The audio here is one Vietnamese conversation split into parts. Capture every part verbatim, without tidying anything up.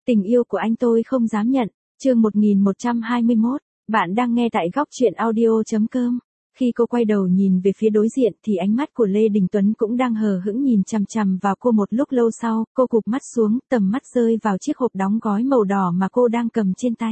Tình yêu của anh tôi không dám nhận. Chương một nghìn một trăm hai mươi mốt. Bạn đang nghe tại góc truyện audio chấm com. Khi cô quay đầu nhìn về phía đối diện thì ánh mắt của Lê Đình Tuấn cũng đang hờ hững nhìn chằm chằm vào cô. Một lúc lâu sau, cô cụp mắt xuống, tầm mắt rơi vào chiếc hộp đóng gói màu đỏ mà cô đang cầm trên tay.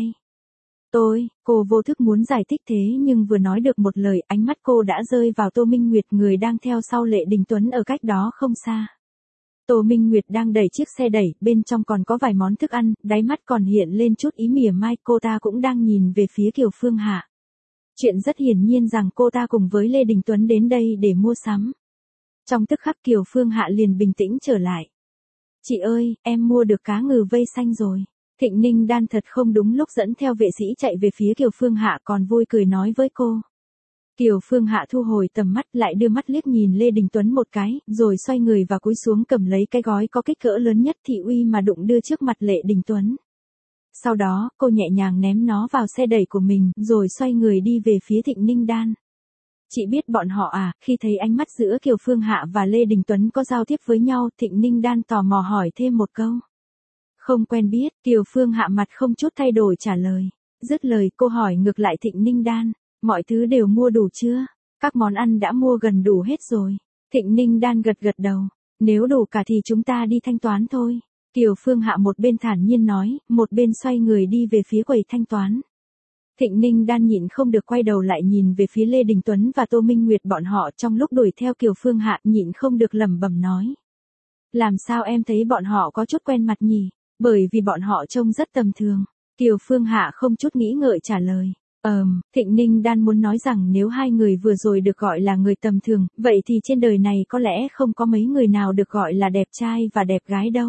Tôi, cô vô thức muốn giải thích thế nhưng vừa nói được một lời, ánh mắt cô đã rơi vào Tô Minh Nguyệt, người đang theo sau Lê Đình Tuấn ở cách đó không xa. Tô Minh Nguyệt đang đẩy chiếc xe đẩy, bên trong còn có vài món thức ăn, đáy mắt còn hiện lên chút ý mỉa mai, cô ta cũng đang nhìn về phía Kiều Phương Hạ. Chuyện rất hiển nhiên rằng cô ta cùng với Lê Đình Tuấn đến đây để mua sắm. Trong tức khắc Kiều Phương Hạ liền bình tĩnh trở lại. Chị ơi, em mua được cá ngừ vây xanh rồi. Thịnh Ninh Đan thật không đúng lúc dẫn theo vệ sĩ chạy về phía Kiều Phương Hạ, còn vui cười nói với cô. Kiều Phương Hạ thu hồi tầm mắt, lại đưa mắt liếc nhìn Lê Đình Tuấn một cái, rồi xoay người và cúi xuống cầm lấy cái gói có kích cỡ lớn nhất thị uy mà đụng đưa trước mặt Lê Đình Tuấn. Sau đó, cô nhẹ nhàng ném nó vào xe đẩy của mình, rồi xoay người đi về phía Thịnh Ninh Đan. Chị biết bọn họ à? Khi thấy ánh mắt giữa Kiều Phương Hạ và Lê Đình Tuấn có giao tiếp với nhau, Thịnh Ninh Đan tò mò hỏi thêm một câu. Không quen biết, Kiều Phương Hạ mặt không chút thay đổi trả lời. Dứt lời, cô hỏi ngược lại Thịnh Ninh Đan. Mọi thứ đều mua đủ chưa? Các món ăn đã mua gần đủ hết rồi. Thịnh Ninh Đan gật gật đầu. Nếu đủ cả thì chúng ta đi thanh toán thôi. Kiều Phương Hạ một bên thản nhiên nói, một bên xoay người đi về phía quầy thanh toán. Thịnh Ninh Đan nhịn không được quay đầu lại nhìn về phía Lê Đình Tuấn và Tô Minh Nguyệt, bọn họ trong lúc đuổi theo Kiều Phương Hạ nhịn không được lẩm bẩm nói. Làm sao em thấy bọn họ có chút quen mặt nhỉ? Bởi vì bọn họ trông rất tầm thường. Kiều Phương Hạ không chút nghĩ ngợi trả lời. Ờm, Thịnh Ninh Đan muốn nói rằng nếu hai người vừa rồi được gọi là người tầm thường, vậy thì trên đời này có lẽ không có mấy người nào được gọi là đẹp trai và đẹp gái đâu.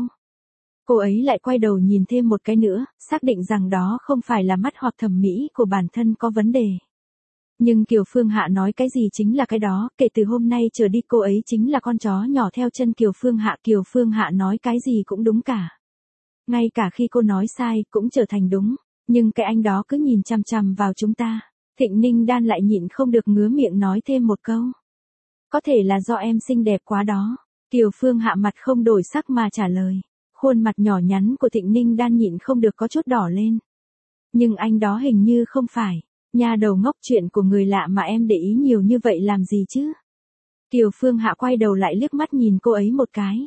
Cô ấy lại quay đầu nhìn thêm một cái nữa, xác định rằng đó không phải là mắt hoặc thẩm mỹ của bản thân có vấn đề. Nhưng Kiều Phương Hạ nói cái gì chính là cái đó, kể từ hôm nay trở đi cô ấy chính là con chó nhỏ theo chân Kiều Phương Hạ. Kiều Phương Hạ nói cái gì cũng đúng cả. Ngay cả khi cô nói sai cũng trở thành đúng. Nhưng cái anh đó cứ nhìn chằm chằm vào chúng ta. Thịnh Ninh Đan lại nhịn không được ngứa miệng nói thêm một câu. Có thể là do em xinh đẹp quá đó. Kiều Phương Hạ mặt không đổi sắc mà trả lời. Khuôn mặt nhỏ nhắn của Thịnh Ninh Đan nhịn không được có chút đỏ lên. Nhưng anh đó hình như không phải. Nhà đầu ngốc, chuyện của người lạ mà em để ý nhiều như vậy làm gì chứ? Kiều Phương Hạ quay đầu lại liếc mắt nhìn cô ấy một cái.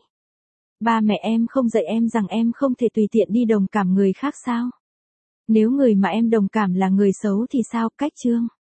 Ba mẹ em không dạy em rằng em không thể tùy tiện đi đồng cảm người khác sao? Nếu người mà em đồng cảm là người xấu thì sao? Cách chương.